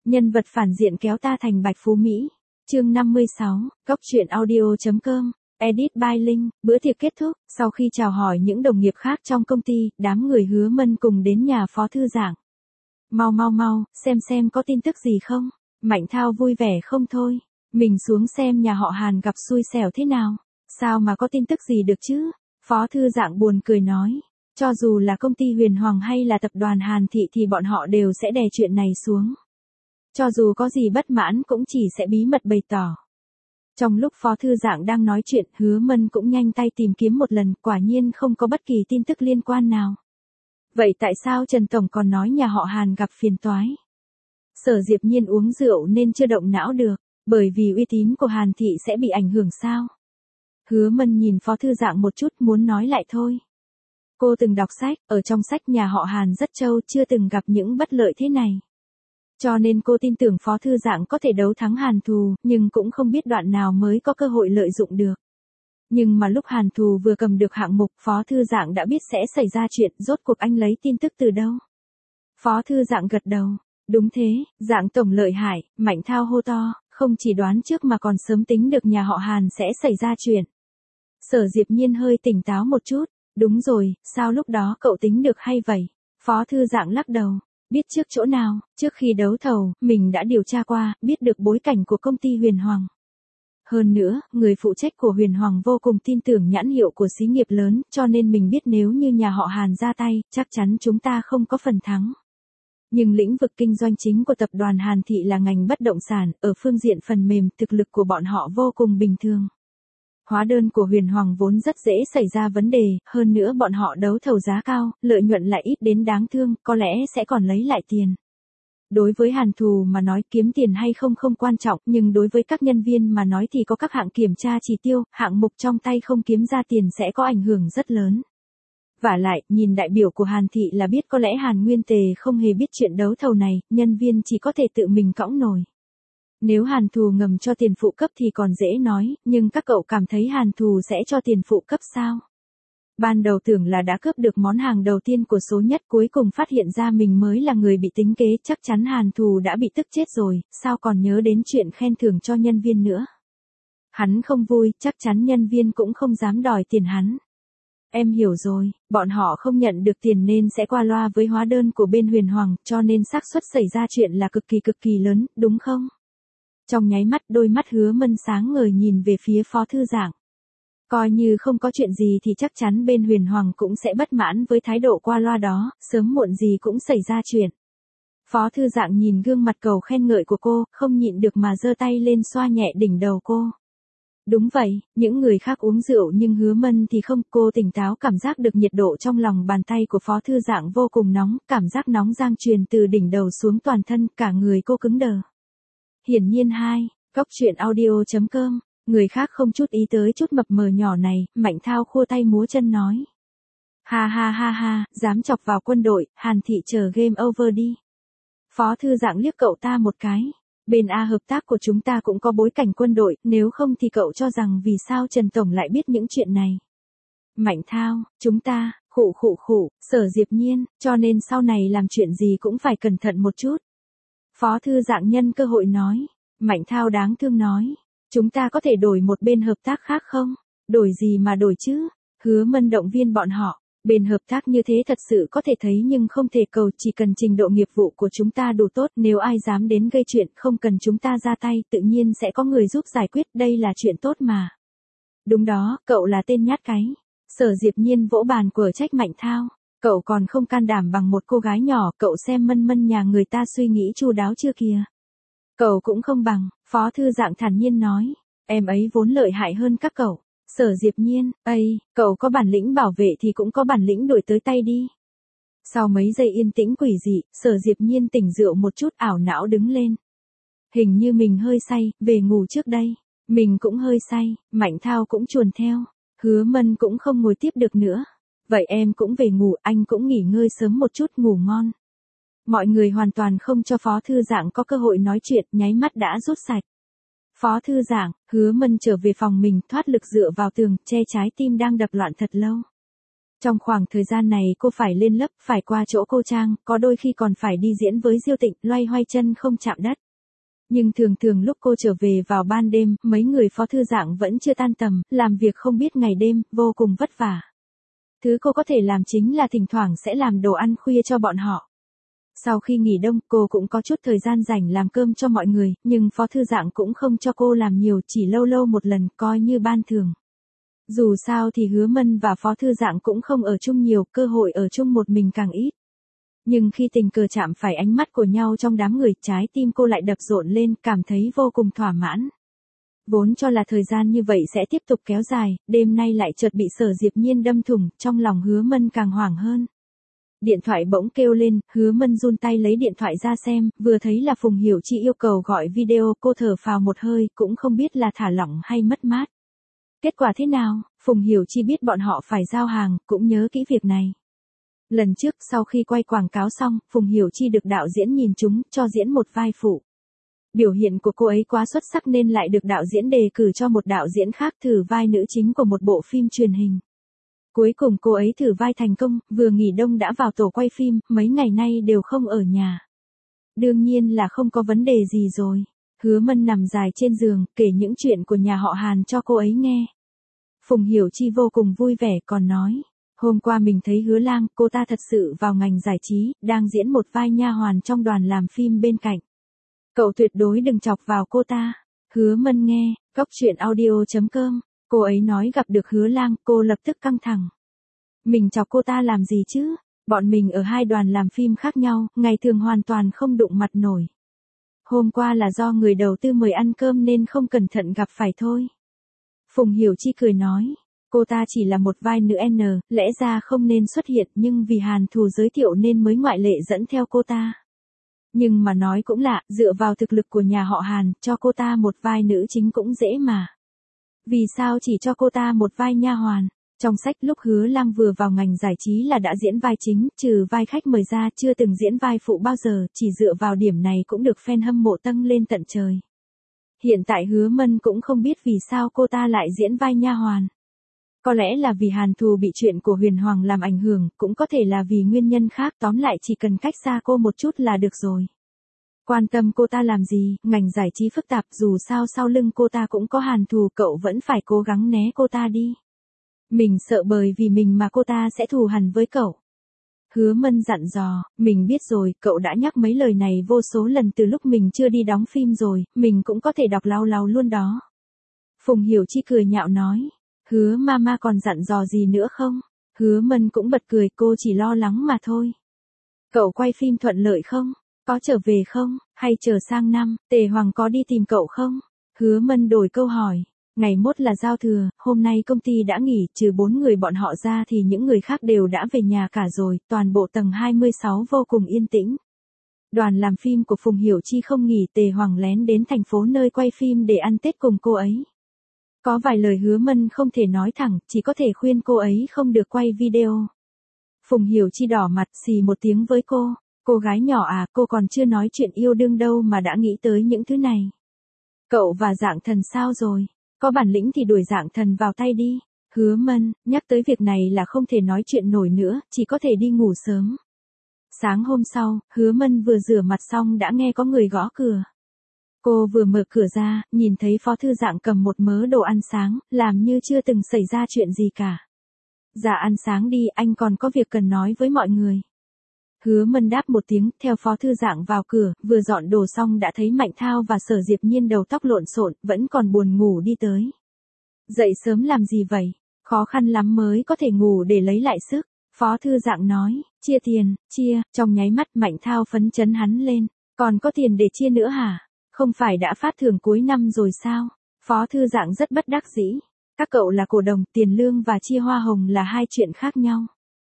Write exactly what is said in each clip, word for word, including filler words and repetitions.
Nhân vật phản diện kéo ta thành Bạch Phú Mỹ. Chương năm mươi sáu, Cóc truyện audio chấm com, edit by Linh. Bữa tiệc kết thúc, sau khi chào hỏi những đồng nghiệp khác trong công ty, đám người Hứa Mân cùng đến nhà Phó Thư Giảng. Mau mau mau, xem xem có tin tức gì không? Mạnh Thao vui vẻ không thôi. Mình xuống xem nhà họ Hàn gặp xui xẻo thế nào. Sao mà có tin tức gì được chứ? Phó Thư Giảng buồn cười nói. Cho dù là công ty Huyền Hoàng hay là tập đoàn Hàn Thị thì bọn họ đều sẽ đè chuyện này xuống. Cho dù có gì bất mãn cũng chỉ sẽ bí mật bày tỏ. Trong lúc Phó Thư Giảng đang nói chuyện, Hứa Mân cũng nhanh tay tìm kiếm một lần, quả nhiên không có bất kỳ tin tức liên quan nào. Vậy tại sao Trần Tổng còn nói nhà họ Hàn gặp phiền toái? Sở Diệp Nhiên uống rượu nên chưa động não được, bởi vì uy tín của Hàn Thị sẽ bị ảnh hưởng sao? Hứa Mân nhìn Phó Thư Giảng một chút muốn nói lại thôi. Cô từng đọc sách, ở trong sách nhà họ Hàn rất trâu, chưa từng gặp những bất lợi thế này. Cho nên cô tin tưởng Phó Thư Giảng có thể đấu thắng Hàn Thù, nhưng cũng không biết đoạn nào mới có cơ hội lợi dụng được. Nhưng mà lúc Hàn Thù vừa cầm được hạng mục, Phó Thư Giảng đã biết sẽ xảy ra chuyện, rốt cuộc anh lấy tin tức từ đâu? Phó Thư Giảng gật đầu. Đúng thế, Giảng Tổng lợi hại. Mạnh Thao hô to, không chỉ đoán trước mà còn sớm tính được nhà họ Hàn sẽ xảy ra chuyện. Sở Diệp Nhiên hơi tỉnh táo một chút. Đúng rồi, sao lúc đó cậu tính được hay vậy? Phó Thư Giảng lắc đầu. Biết trước chỗ nào, trước khi đấu thầu, mình đã điều tra qua, biết được bối cảnh của công ty Huyền Hoàng. Hơn nữa, người phụ trách của Huyền Hoàng vô cùng tin tưởng nhãn hiệu của xí nghiệp lớn, cho nên mình biết nếu như nhà họ Hàn ra tay, chắc chắn chúng ta không có phần thắng. Nhưng lĩnh vực kinh doanh chính của tập đoàn Hàn Thị là ngành bất động sản, ở phương diện phần mềm, thực lực của bọn họ vô cùng bình thường. Hóa đơn của Huyền Hoàng vốn rất dễ xảy ra vấn đề, hơn nữa bọn họ đấu thầu giá cao, lợi nhuận lại ít đến đáng thương, có lẽ sẽ còn lấy lại tiền. Đối với Hàn Thù mà nói kiếm tiền hay không không quan trọng, nhưng đối với các nhân viên mà nói thì có các hạng kiểm tra chỉ tiêu, hạng mục trong tay không kiếm ra tiền sẽ có ảnh hưởng rất lớn. Vả lại, nhìn đại biểu của Hàn Thị là biết có lẽ Hàn Nguyên Tề không hề biết chuyện đấu thầu này, nhân viên chỉ có thể tự mình cõng nổi. Nếu Hàn Thù ngầm cho tiền phụ cấp thì còn dễ nói, nhưng các cậu cảm thấy Hàn Thù sẽ cho tiền phụ cấp sao? Ban đầu tưởng là đã cướp được món hàng đầu tiên của số nhất, cuối cùng phát hiện ra mình mới là người bị tính kế, chắc chắn Hàn Thù đã bị tức chết rồi, sao còn nhớ đến chuyện khen thưởng cho nhân viên nữa? Hắn không vui, chắc chắn nhân viên cũng không dám đòi tiền hắn. Em hiểu rồi, bọn họ không nhận được tiền nên sẽ qua loa với hóa đơn của bên Huyền Hoàng, cho nên xác suất xảy ra chuyện là cực kỳ cực kỳ lớn, đúng không? Trong nháy mắt, đôi mắt Hứa Mân sáng ngời nhìn về phía Phó Thư Giảng. Coi như không có chuyện gì thì chắc chắn bên Huyền Hoàng cũng sẽ bất mãn với thái độ qua loa đó, sớm muộn gì cũng xảy ra chuyện. Phó Thư Giảng nhìn gương mặt cầu khen ngợi của cô, không nhịn được mà giơ tay lên xoa nhẹ đỉnh đầu cô. Đúng vậy, những người khác uống rượu nhưng Hứa Mân thì không, cô tỉnh táo cảm giác được nhiệt độ trong lòng bàn tay của Phó Thư Giảng vô cùng nóng, cảm giác nóng giang truyền từ đỉnh đầu xuống toàn thân, cả người cô cứng đờ. Hiển nhiên hai, Cóc truyện audio chấm com, người khác không chút ý tới chút mập mờ nhỏ này, Mạnh Thao khua tay múa chân nói. Ha ha ha ha, dám chọc vào quân đội, Hàn Thị chờ game over đi. Phó Thư Giảng liếc cậu ta một cái. Bên A hợp tác của chúng ta cũng có bối cảnh quân đội, nếu không thì cậu cho rằng vì sao Trần Tổng lại biết những chuyện này. Mạnh Thao, chúng ta, khụ khụ khụ, Sở Diệp Nhiên, cho nên sau này làm chuyện gì cũng phải cẩn thận một chút. Phó Thư Giảng nhân cơ hội nói. Mạnh Thao đáng thương nói. Chúng ta có thể đổi một bên hợp tác khác không? Đổi gì mà đổi chứ? Hứa Mân động viên bọn họ. Bên hợp tác như thế thật sự có thể thấy nhưng không thể cầu, chỉ cần trình độ nghiệp vụ của chúng ta đủ tốt, nếu ai dám đến gây chuyện không cần chúng ta ra tay, tự nhiên sẽ có người giúp giải quyết, đây là chuyện tốt mà. Đúng đó, cậu là tên nhát cái. Sở Diệp Nhiên vỗ bàn của trách Mạnh Thao. Cậu còn không can đảm bằng một cô gái nhỏ, cậu xem Mân Mân nhà người ta suy nghĩ chu đáo chưa kìa. Cậu cũng không bằng, Phó Thư Giảng thản nhiên nói. Em ấy vốn lợi hại hơn các cậu. Sở Diệp Nhiên, ây, cậu có bản lĩnh bảo vệ thì cũng có bản lĩnh đuổi tới tay đi. Sau mấy giây yên tĩnh quỷ dị, Sở Diệp Nhiên tỉnh rượu một chút, ảo não đứng lên. Hình như mình hơi say, về ngủ trước đây. Mình cũng hơi say, Mạnh Thao cũng chuồn theo. Hứa Mân cũng không ngồi tiếp được nữa. Vậy em cũng về ngủ, anh cũng nghỉ ngơi sớm một chút, ngủ ngon. Mọi người hoàn toàn không cho Phó Thư Giảng có cơ hội nói chuyện, nháy mắt đã rút sạch. Phó Thư Giảng, Hứa Mân trở về phòng mình, thoát lực dựa vào tường, che trái tim đang đập loạn thật lâu. Trong khoảng thời gian này cô phải lên lớp, phải qua chỗ cô Trang, có đôi khi còn phải đi diễn với Diêu Tịnh, loay hoay chân không chạm đất. Nhưng thường thường lúc cô trở về vào ban đêm, mấy người phó thư dạng vẫn chưa tan tầm, làm việc không biết ngày đêm, vô cùng vất vả. Thứ cô có thể làm chính là thỉnh thoảng sẽ làm đồ ăn khuya cho bọn họ. Sau khi nghỉ đông, cô cũng có chút thời gian rảnh làm cơm cho mọi người, nhưng phó thư dạng cũng không cho cô làm nhiều, chỉ lâu lâu một lần, coi như ban thường. Dù sao thì Hứa Mân và phó thư dạng cũng không ở chung nhiều, cơ hội ở chung một mình càng ít. Nhưng khi tình cờ chạm phải ánh mắt của nhau trong đám người, trái tim cô lại đập rộn lên, cảm thấy vô cùng thỏa mãn. Vốn cho là thời gian như vậy sẽ tiếp tục kéo dài, đêm nay lại chợt bị Sở Diệp Nhiên đâm thủng, trong lòng Hứa Mân càng hoảng hơn. Điện thoại bỗng kêu lên, Hứa Mân run tay lấy điện thoại ra xem, vừa thấy là Phùng Hiểu Chi yêu cầu gọi video, cô thở phào một hơi, cũng không biết là thả lỏng hay mất mát. Kết quả thế nào, Phùng Hiểu Chi biết bọn họ phải giao hàng, cũng nhớ kỹ việc này. Lần trước, sau khi quay quảng cáo xong, Phùng Hiểu Chi được đạo diễn nhìn trúng, cho diễn một vai phụ. Biểu hiện của cô ấy quá xuất sắc nên lại được đạo diễn đề cử cho một đạo diễn khác thử vai nữ chính của một bộ phim truyền hình. Cuối cùng cô ấy thử vai thành công, vừa nghỉ đông đã vào tổ quay phim, mấy ngày nay đều không ở nhà. Đương nhiên là không có vấn đề gì rồi. Hứa Mân nằm dài trên giường, kể những chuyện của nhà họ Hàn cho cô ấy nghe. Phùng Hiểu Chi vô cùng vui vẻ còn nói, hôm qua mình thấy Hứa Lang, cô ta thật sự vào ngành giải trí, đang diễn một vai nha hoàn trong đoàn làm phim bên cạnh. Cậu tuyệt đối đừng chọc vào cô ta. Hứa Mân nghe, cóc truyện audio chấm com, cô ấy nói gặp được Hứa Lang, cô lập tức căng thẳng. Mình chọc cô ta làm gì chứ? Bọn mình ở hai đoàn làm phim khác nhau, ngày thường hoàn toàn không đụng mặt nổi. Hôm qua là do người đầu tư mời ăn cơm nên không cẩn thận gặp phải thôi. Phùng Hiểu Chi cười nói, cô ta chỉ là một vai nữ N, lẽ ra không nên xuất hiện nhưng vì Hàn Thù giới thiệu nên mới ngoại lệ dẫn theo cô ta. Nhưng mà nói cũng lạ, dựa vào thực lực của nhà họ Hàn, cho cô ta một vai nữ chính cũng dễ mà. Vì sao chỉ cho cô ta một vai nha hoàn? Trong sách lúc Hứa Lang vừa vào ngành giải trí là đã diễn vai chính, trừ vai khách mời ra chưa từng diễn vai phụ bao giờ, chỉ dựa vào điểm này cũng được fan hâm mộ tăng lên tận trời. Hiện tại Hứa Mân cũng không biết vì sao cô ta lại diễn vai nha hoàn. Có lẽ là vì Hàn Thù bị chuyện của Huyền Hoàng làm ảnh hưởng, cũng có thể là vì nguyên nhân khác, tóm lại chỉ cần cách xa cô một chút là được rồi. Quan tâm cô ta làm gì, ngành giải trí phức tạp, dù sao sau lưng cô ta cũng có Hàn Thù, cậu vẫn phải cố gắng né cô ta đi. Mình sợ bởi vì mình mà cô ta sẽ thù hằn với cậu. Hứa Mân dặn dò, mình biết rồi, cậu đã nhắc mấy lời này vô số lần từ lúc mình chưa đi đóng phim rồi, mình cũng có thể đọc lau lau luôn đó. Phùng Hiểu Chi cười nhạo nói, Hứa mama còn dặn dò gì nữa không? Hứa Mân cũng bật cười, cô chỉ lo lắng mà thôi. Cậu quay phim thuận lợi không? Có trở về không? Hay chờ sang năm, Tề Hoàng có đi tìm cậu không? Hứa Mân đổi câu hỏi. Ngày mốt là giao thừa, hôm nay công ty đã nghỉ, trừ bốn người bọn họ ra thì những người khác đều đã về nhà cả rồi, toàn bộ tầng hai mươi sáu vô cùng yên tĩnh. Đoàn làm phim của Phùng Hiểu Chi không nghỉ, Tề Hoàng lén đến thành phố nơi quay phim để ăn Tết cùng cô ấy. Có vài lời Hứa Mân không thể nói thẳng, chỉ có thể khuyên cô ấy không được quay video. Phùng Hiểu Chi đỏ mặt xì một tiếng với cô, cô gái nhỏ à, cô còn chưa nói chuyện yêu đương đâu mà đã nghĩ tới những thứ này. Cậu và Dạng Thần sao rồi? Có bản lĩnh thì đuổi Dạng Thần vào tay đi. Hứa Mân, nhắc tới việc này là không thể nói chuyện nổi nữa, chỉ có thể đi ngủ sớm. Sáng hôm sau, Hứa Mân vừa rửa mặt xong đã nghe có người gõ cửa. Cô vừa mở cửa ra, nhìn thấy Phó Thư Dạng cầm một mớ đồ ăn sáng, làm như chưa từng xảy ra chuyện gì cả. Dạ ăn sáng đi, anh còn có việc cần nói với mọi người. Hứa Mân đáp một tiếng, theo Phó Thư Dạng vào cửa, vừa dọn đồ xong đã thấy Mạnh Thao và Sở Diệp Nhiên đầu tóc lộn xộn, vẫn còn buồn ngủ đi tới. Dậy sớm làm gì vậy? Khó khăn lắm mới có thể ngủ để lấy lại sức. Phó Thư Dạng nói, chia tiền, chia, trong nháy mắt Mạnh Thao phấn chấn hắn lên. Còn có tiền để chia nữa hả? Không phải đã phát thưởng cuối năm rồi sao? Phó Thư Dạng rất bất đắc dĩ. Các cậu là cổ đông, tiền lương và chia hoa hồng là hai chuyện khác nhau.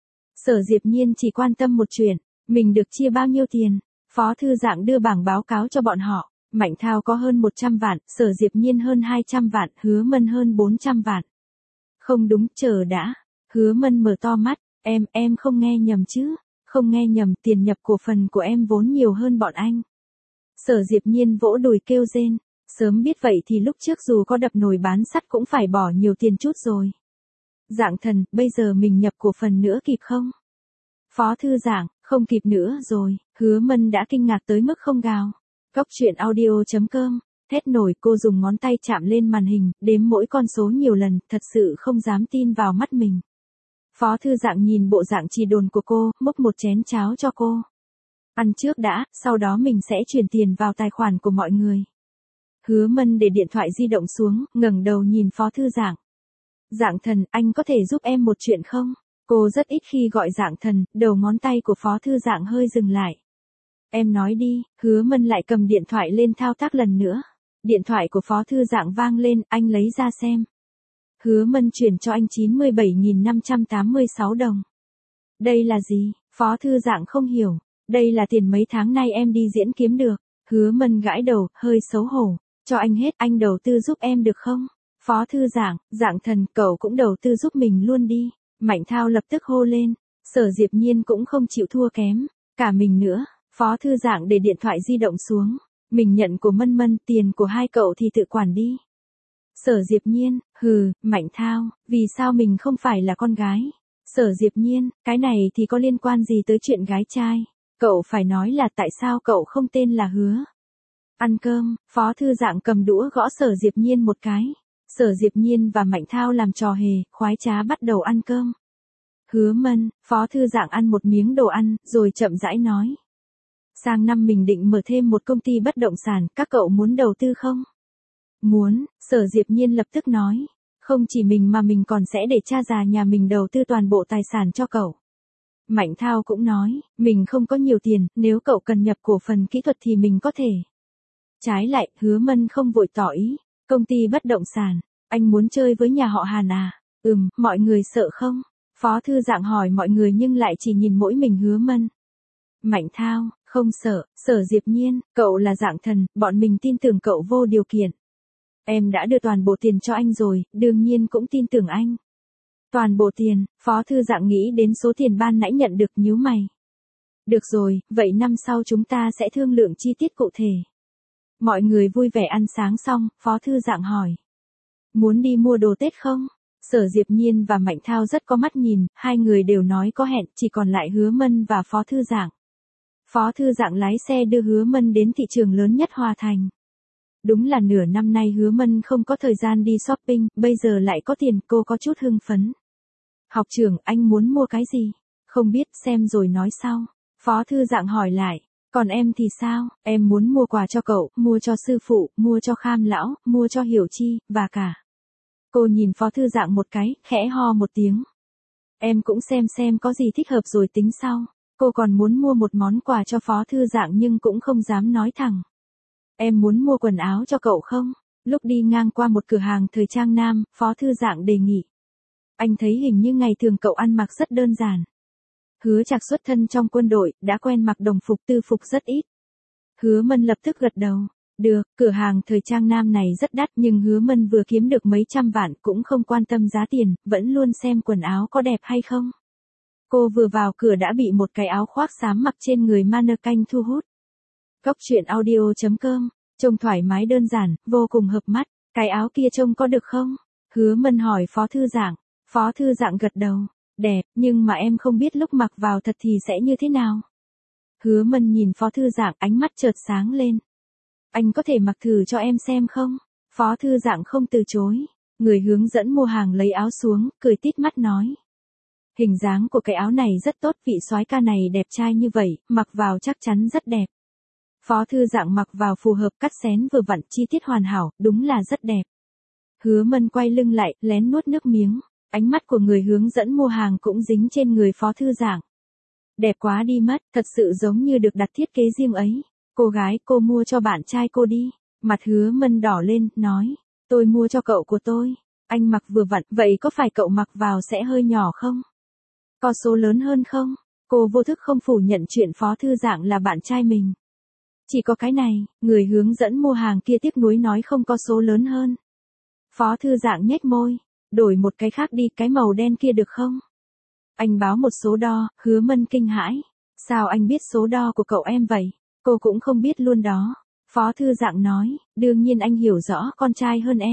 Sở Diệp Nhiên chỉ quan tâm một chuyện, mình được chia bao nhiêu tiền. Phó Thư Dạng đưa bảng báo cáo cho bọn họ. Mạnh Thao có hơn một trăm vạn, Sở Diệp Nhiên hơn hai trăm vạn, Hứa Mân hơn bốn trăm vạn. Không đúng, chờ đã. Hứa Mân mở to mắt, em, em không nghe nhầm chứ. Không nghe nhầm, tiền nhập cổ phần của em vốn nhiều hơn bọn anh. Sở Diệp Nhiên vỗ đùi kêu rên, sớm biết vậy thì lúc trước dù có đập nồi bán sắt cũng phải bỏ nhiều tiền chút rồi. Dạng Thần, bây giờ mình nhập cổ phần nữa kịp không? Phó Thư Dạng, không kịp nữa rồi, Hứa Mân đã kinh ngạc tới mức không gào. Cóc truyện audio chấm com, thét nổi, cô dùng ngón tay chạm lên màn hình, đếm mỗi con số nhiều lần, thật sự không dám tin vào mắt mình. Phó Thư Dạng nhìn bộ dạng trì đồn của cô, múc một chén cháo cho cô. Ăn trước đã, sau đó mình sẽ chuyển tiền vào tài khoản của mọi người. Hứa Mân để điện thoại di động xuống, ngẩng đầu nhìn Phó Thư Dạng. Dạng Thần, anh có thể giúp em một chuyện không? Cô rất ít khi gọi Dạng Thần, đầu ngón tay của Phó Thư Dạng hơi dừng lại. Em nói đi, Hứa Mân lại cầm điện thoại lên thao tác lần nữa. Điện thoại của Phó Thư Dạng vang lên, anh lấy ra xem. Hứa Mân chuyển cho anh chín mươi bảy nghìn năm trăm tám mươi sáu đồng. Đây là gì? Phó Thư Dạng không hiểu. Đây là tiền mấy tháng nay em đi diễn kiếm được. Hứa Mân gãi đầu, hơi xấu hổ. Cho anh hết, anh đầu tư giúp em được không? Phó Thư Dạng, Dạng Thần, cậu cũng đầu tư giúp mình luôn đi. Mạnh Thao lập tức hô lên. Sở Diệp Nhiên cũng không chịu thua kém. Cả mình nữa. Phó Thư Dạng để điện thoại di động xuống. Mình nhận của Mân Mân, tiền của hai cậu thì tự quản đi. Sở Diệp Nhiên, hừ, Mạnh Thao, vì sao mình không phải là con gái? Sở Diệp Nhiên, cái này thì có liên quan gì tới chuyện gái trai? Cậu phải nói là tại sao cậu không tên là Hứa? Ăn cơm, Phó Thư Dạng cầm đũa gõ Sở Diệp Nhiên một cái. Sở Diệp Nhiên và Mạnh Thao làm trò hề, khoái trá bắt đầu ăn cơm. Hứa Mân, Phó Thư Dạng ăn một miếng đồ ăn, rồi chậm rãi nói. Sang năm mình định mở thêm một công ty bất động sản, các cậu muốn đầu tư không? Muốn, Sở Diệp Nhiên lập tức nói. Không chỉ mình mà mình còn sẽ để cha già nhà mình đầu tư toàn bộ tài sản cho cậu. Mạnh Thao cũng nói, mình không có nhiều tiền, nếu cậu cần nhập cổ phần kỹ thuật thì mình có thể. Trái lại, Hứa Mân không vội tỏ ý. Công ty bất động sản, anh muốn chơi với nhà họ Hàn à? Ừm, mọi người sợ không? Phó Thư Dạng hỏi mọi người nhưng lại chỉ nhìn mỗi mình Hứa Mân. Mạnh Thao, không sợ, Sở Diệp Nhiên, cậu là Dạng Thần, bọn mình tin tưởng cậu vô điều kiện. Em đã đưa toàn bộ tiền cho anh rồi, đương nhiên cũng tin tưởng anh. Toàn bộ tiền, Phó Thư Dạng nghĩ đến số tiền ban nãy nhận được nhíu mày. Được rồi, vậy năm sau chúng ta sẽ thương lượng chi tiết cụ thể. Mọi người vui vẻ ăn sáng xong, Phó Thư Dạng hỏi. Muốn đi mua đồ Tết không? Sở Diệp Nhiên và Mạnh Thao rất có mắt nhìn, hai người đều nói có hẹn, chỉ còn lại Hứa Mân và Phó Thư Dạng. Phó Thư Dạng lái xe đưa Hứa Mân đến thị trường lớn nhất Hòa Thành. Đúng là nửa năm nay Hứa Mân không có thời gian đi shopping, bây giờ lại có tiền, cô có chút hưng phấn. Học trưởng, anh muốn mua cái gì? Không biết, xem rồi nói sau. Phó Thư Dạng hỏi lại. Còn em thì sao? Em muốn mua quà cho cậu, mua cho sư phụ, mua cho Kham lão, mua cho Hiểu Chi, và cả. Cô nhìn Phó Thư Dạng một cái, khẽ ho một tiếng. Em cũng xem xem có gì thích hợp rồi tính sau. Cô còn muốn mua một món quà cho Phó Thư Dạng nhưng cũng không dám nói thẳng. Em muốn mua quần áo cho cậu không? Lúc đi ngang qua một cửa hàng thời trang nam, Phó Thư Dạng đề nghị. Anh thấy hình như ngày thường cậu ăn mặc rất đơn giản. Hứa Trạc xuất thân trong quân đội, đã quen mặc đồng phục tư phục rất ít. Hứa Mân lập tức gật đầu. Được, cửa hàng thời trang nam này rất đắt nhưng Hứa Mân vừa kiếm được mấy trăm vạn cũng không quan tâm giá tiền, vẫn luôn xem quần áo có đẹp hay không. Cô vừa vào cửa đã bị một cái áo khoác xám mặc trên người mannequin thu hút. Cóc truyện audio chấm com, trông thoải mái đơn giản, vô cùng hợp mắt. Cái áo kia trông có được không? Hứa Mân hỏi Phó Thư Dạng. Phó Thư Dạng gật đầu. Đẹp, nhưng mà em không biết lúc mặc vào thật thì sẽ như thế nào. Hứa Mân nhìn Phó Thư Dạng, ánh mắt chợt sáng lên. Anh có thể mặc thử cho em xem không? Phó Thư Dạng không từ chối. Người hướng dẫn mua hàng lấy áo xuống, cười tít mắt nói. Hình dáng của cái áo này rất tốt, vị soái ca này đẹp trai như vậy, mặc vào chắc chắn rất đẹp. Phó Thư Dạng mặc vào phù hợp, cắt xén vừa vặn, chi tiết hoàn hảo, đúng là rất đẹp. Hứa Mân quay lưng lại, lén nuốt nước miếng. Ánh mắt của người hướng dẫn mua hàng cũng dính trên người Phó Thư Dạng. Đẹp quá đi mất, thật sự giống như được đặt thiết kế riêng ấy. Cô gái, cô mua cho bạn trai cô đi. Mặt Hứa Mân đỏ lên, nói. Tôi mua cho cậu của tôi. Anh mặc vừa vặn, vậy có phải cậu mặc vào sẽ hơi nhỏ không? Có số lớn hơn không? Cô vô thức không phủ nhận chuyện Phó Thư Dạng là bạn trai mình. Chỉ có cái này, người hướng dẫn mua hàng kia tiếc nuối nói không có số lớn hơn. Phó Thư Dạng nhếch môi. Đổi một cái khác đi, cái màu đen kia được không? Anh báo một số đo, Hứa Mân kinh hãi. Sao anh biết số đo của cậu em vậy? Cô cũng không biết luôn đó. Phó Thư Dạng nói, đương nhiên anh hiểu rõ con trai hơn em.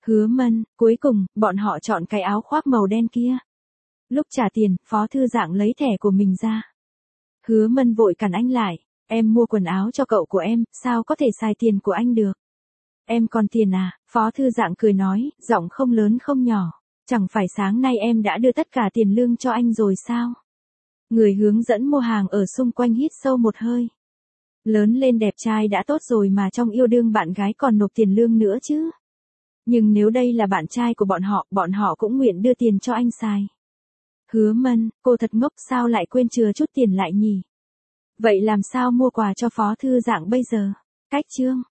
Hứa Mân, cuối cùng, bọn họ chọn cái áo khoác màu đen kia. Lúc trả tiền, Phó Thư Dạng lấy thẻ của mình ra. Hứa Mân vội cản anh lại, em mua quần áo cho cậu của em, sao có thể xài tiền của anh được? Em còn tiền à? Phó Thư Dạng cười nói, giọng không lớn không nhỏ. Chẳng phải sáng nay em đã đưa tất cả tiền lương cho anh rồi sao? Người hướng dẫn mua hàng ở xung quanh hít sâu một hơi. Lớn lên đẹp trai đã tốt rồi mà trong yêu đương bạn gái còn nộp tiền lương nữa chứ. Nhưng nếu đây là bạn trai của bọn họ, bọn họ cũng nguyện đưa tiền cho anh xài. Hứa Mân, cô thật ngốc sao lại quên chừa chút tiền lại nhỉ? Vậy làm sao mua quà cho Phó Thư Dạng bây giờ? Cách chương